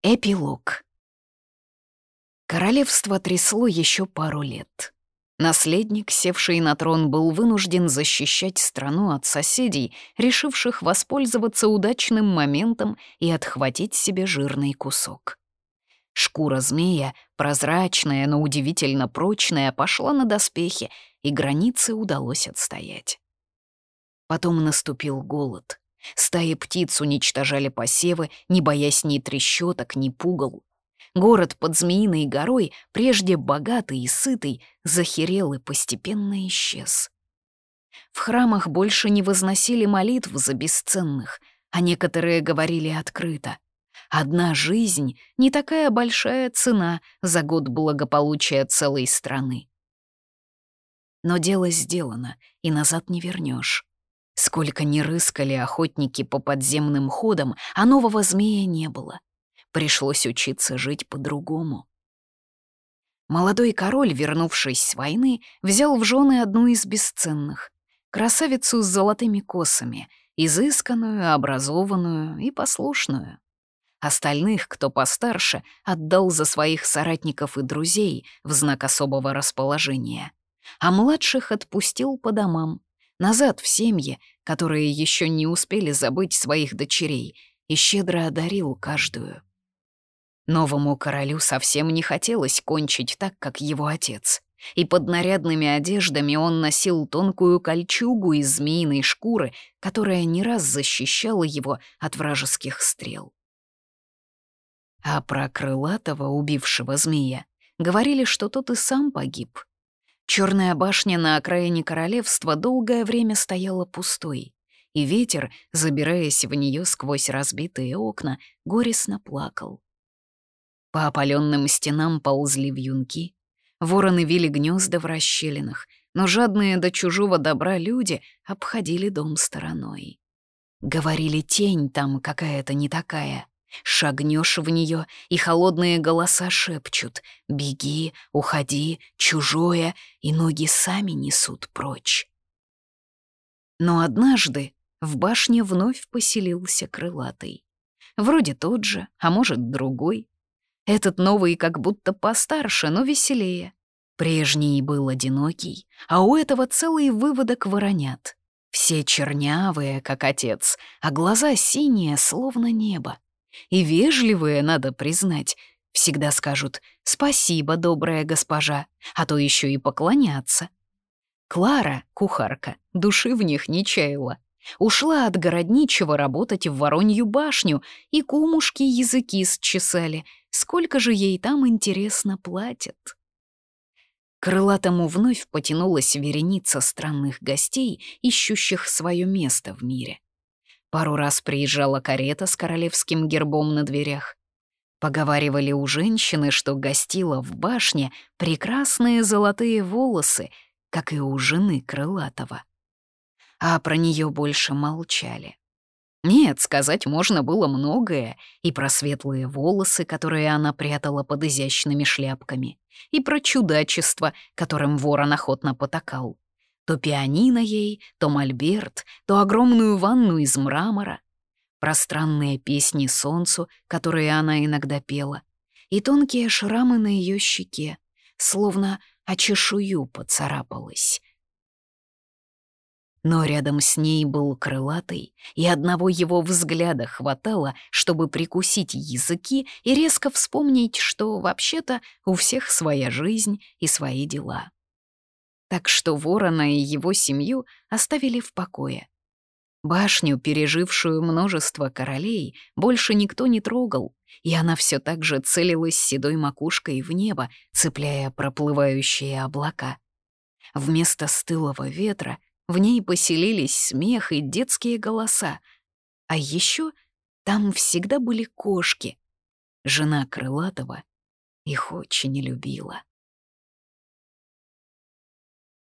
Эпилог. Королевство трясло еще пару лет. Наследник, севший на трон, был вынужден защищать страну от соседей, решивших воспользоваться удачным моментом и отхватить себе жирный кусок. Шкура змея, прозрачная, но удивительно прочная, пошла на доспехи, и границы удалось отстоять. Потом наступил голод. Стаи птиц уничтожали посевы, не боясь ни трещоток, ни пугал. Город под Змеиной горой, прежде богатый и сытый, захерел и постепенно исчез. В храмах больше не возносили молитв за бесценных, а некоторые говорили открыто: одна жизнь — не такая большая цена за год благополучия целой страны. Но дело сделано, и назад не вернешь. Сколько ни рыскали охотники по подземным ходам, а нового змея не было. Пришлось учиться жить по-другому. Молодой король, вернувшись с войны, взял в жены одну из бесценных — красавицу с золотыми косами, изысканную, образованную и послушную. Остальных, кто постарше, отдал за своих соратников и друзей в знак особого расположения, а младших отпустил по домам, назад в семьи, которые еще не успели забыть своих дочерей, и щедро одарил каждую. Новому королю совсем не хотелось кончить так, как его отец, и под нарядными одеждами он носил тонкую кольчугу из змеиной шкуры, которая не раз защищала его от вражеских стрел. А про крылатого, убившего змея, говорили, что тот и сам погиб. Черная башня на окраине королевства долгое время стояла пустой, и ветер, забираясь в нее сквозь разбитые окна, горестно плакал. По опаленным стенам ползли вьюнки, вороны вили гнезда в расщелинах, но жадные до чужого добра люди обходили дом стороной. Говорили, тень там какая-то не такая. Шагнешь в нее, и холодные голоса шепчут: «Беги, уходи, чужое», и ноги сами несут прочь. Но однажды в башне вновь поселился крылатый. Вроде тот же, а может, другой. Этот новый как будто постарше, но веселее. Прежний был одинокий, а у этого целый выводок воронят. Все чернявые, как отец, а глаза синие, словно небо. И вежливые, надо признать, всегда скажут «спасибо, добрая госпожа», а то еще и поклоняться. Клара, кухарка, души в них не чаяла. Ушла от городничего работать в Воронью башню, и кумушки языки счесали. Сколько же ей там, интересно, платят? Крылатому вновь потянулась вереница странных гостей, ищущих свое место в мире. Пару раз приезжала карета с королевским гербом на дверях. Поговаривали у женщины, что гостила в башне прекрасные золотые волосы, как и у жены крылатого. А про нее больше молчали. Нет, сказать можно было многое, и про светлые волосы, которые она прятала под изящными шляпками, и про чудачество, которым ворон охотно потакал. То пианино ей, то мольберт, то огромную ванну из мрамора, про странные песни солнцу, которые она иногда пела, и тонкие шрамы на ее щеке, словно о чешую поцарапалась. Но рядом с ней был крылатый, и одного его взгляда хватало, чтобы прикусить языки и резко вспомнить, что вообще-то у всех своя жизнь и свои дела. Так что ворона и его семью оставили в покое. Башню, пережившую множество королей, больше никто не трогал, и она все так же целилась седой макушкой в небо, цепляя проплывающие облака. Вместо стылого ветра в ней поселились смех и детские голоса. А еще там всегда были кошки. Жена крылатого их очень любила.